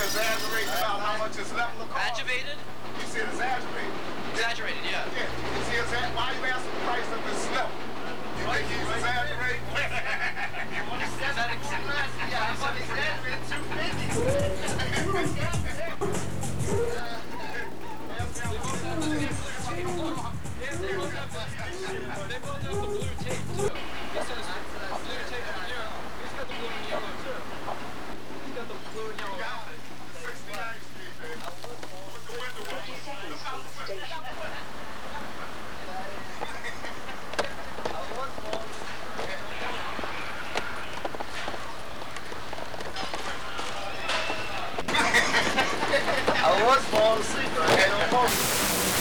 exaggerating about how much is left of the car. Aggravated? You said exaggerated. Exaggerated, yeah. Yeah. Is he why you asking the price of his stuff? You think he's exaggerating? Is that exaggerated? Yeah, I'm They both have the blue tape too. He says blue tape on here. He's got the blue and yellow too. He's got the blue and yellow outfit. 69th Street, baby. Put the window up. 52nd Street station. I was falling asleep, but I had no phone.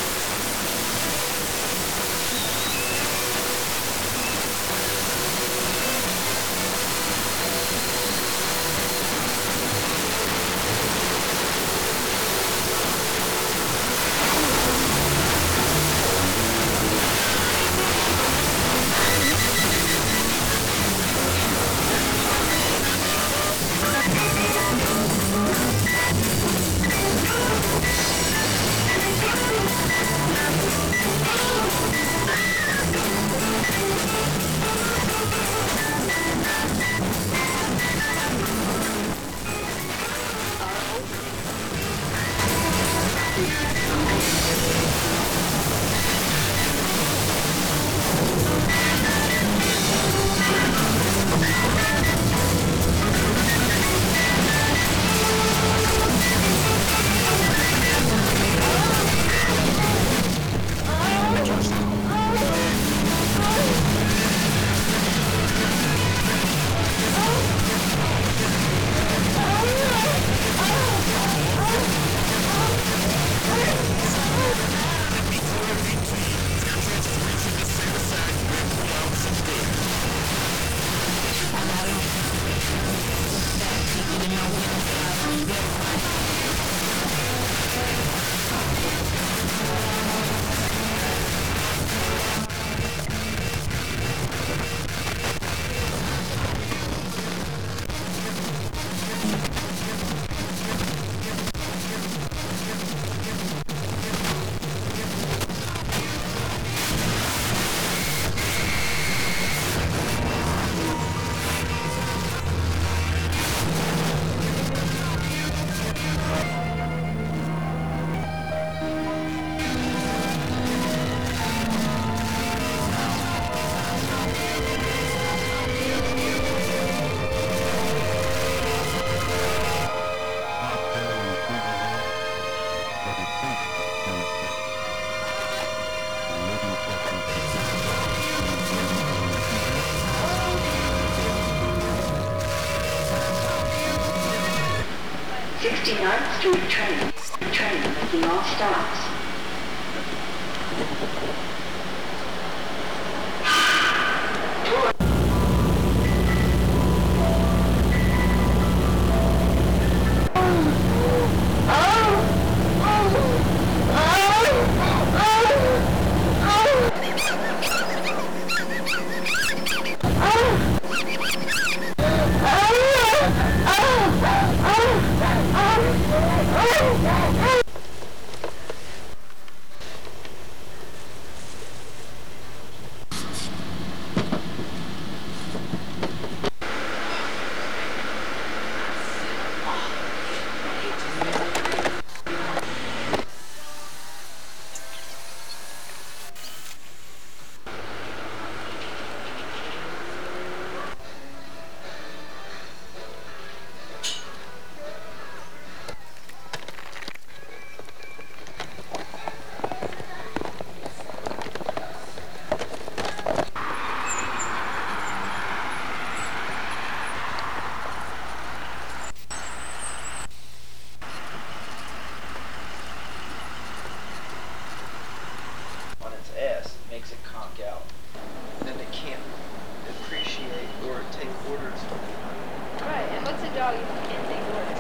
Street train making all stops. Makes it conk out. Then it can't appreciate or take orders from it. Right, and what's a dog if you can't take orders?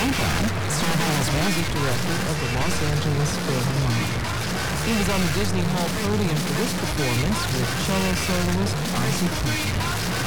meantime, serving as music director of the Los Angeles Philharmonic. He was on the Disney Hall podium for this performance with cello soloist Isaac Hunter.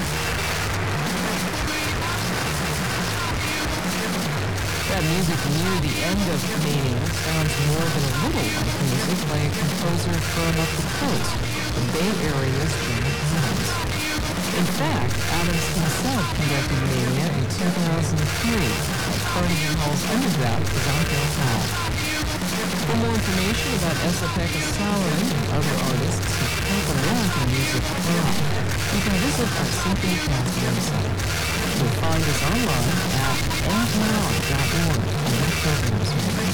That music near the end of Mania sounds more than a little like music by a composer from up the coast, the Bay Area's John Adams. In fact, Adams himself conducted Mania in 2003 at Carnegie Hall's underground Kazanko Hall. For more information about Esa-Pekka Salary and other artists who help American music thrive, you can visit our SymphonyCast website. You'll find us online at npr.org on the programs menu.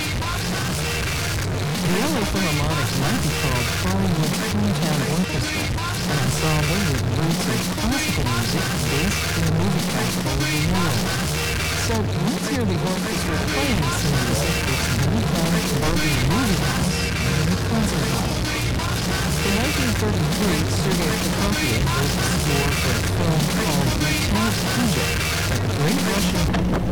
The LA Philharmonic might be called Hollywood Toontown Orchestra, an ensemble with roots of classical music based in the movie capital of the world. So let's hear the orchestra playing some music that's been done both in the movie house and in the concert hall. In 1933, Sergei Prokofiev wrote the score for a film called Lieutenant Kuja, by the great Russian...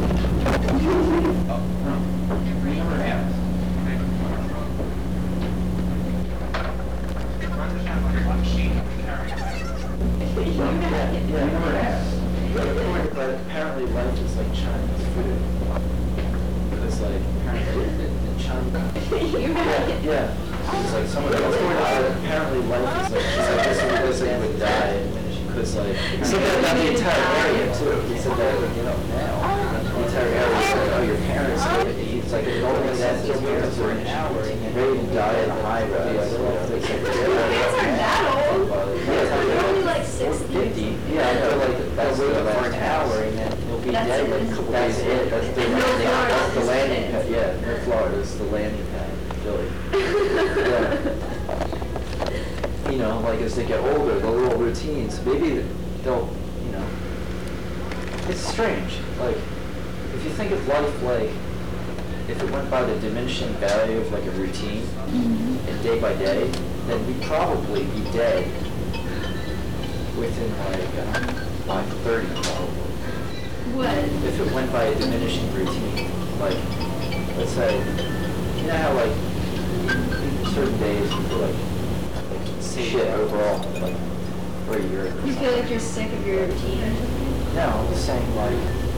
But apparently life is like Chinese food. It's like apparently in China. Yeah. It's like someone else apparently life is like this would die because like he said that about the entire area too. He said that now the entire area is like, oh, your parents it's like only that your parents are an hour and ready to die at a high rate. Your parents aren't that old. They're only like 60. 50. Yeah, I know, like that's for an hour and then he'll be dead. Like, that's it. That's the landing pad. Yeah, no Florida is the landing pad. Philly. Yeah. You know, like as they get older, the little routines, maybe they'll, you know, it's strange. Like, if you think of life like, if it went by the diminishing value of like a routine, and day by day, then we'd probably be dead within like 30 probably. What? If it went by a diminishing routine, like, let's say, you know how like, certain days you feel like shit overall, like for a year. You feel like you're sick of your routine or something? No, I'm just saying like,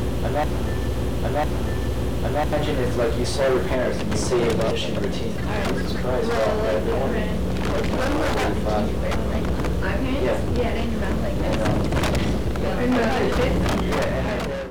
imagine if like you saw your parents and you see a diminishing routine. Jesus Christ, Our parents? Yeah. Yeah, they knew about like that. And, Remember the shit? yeah, and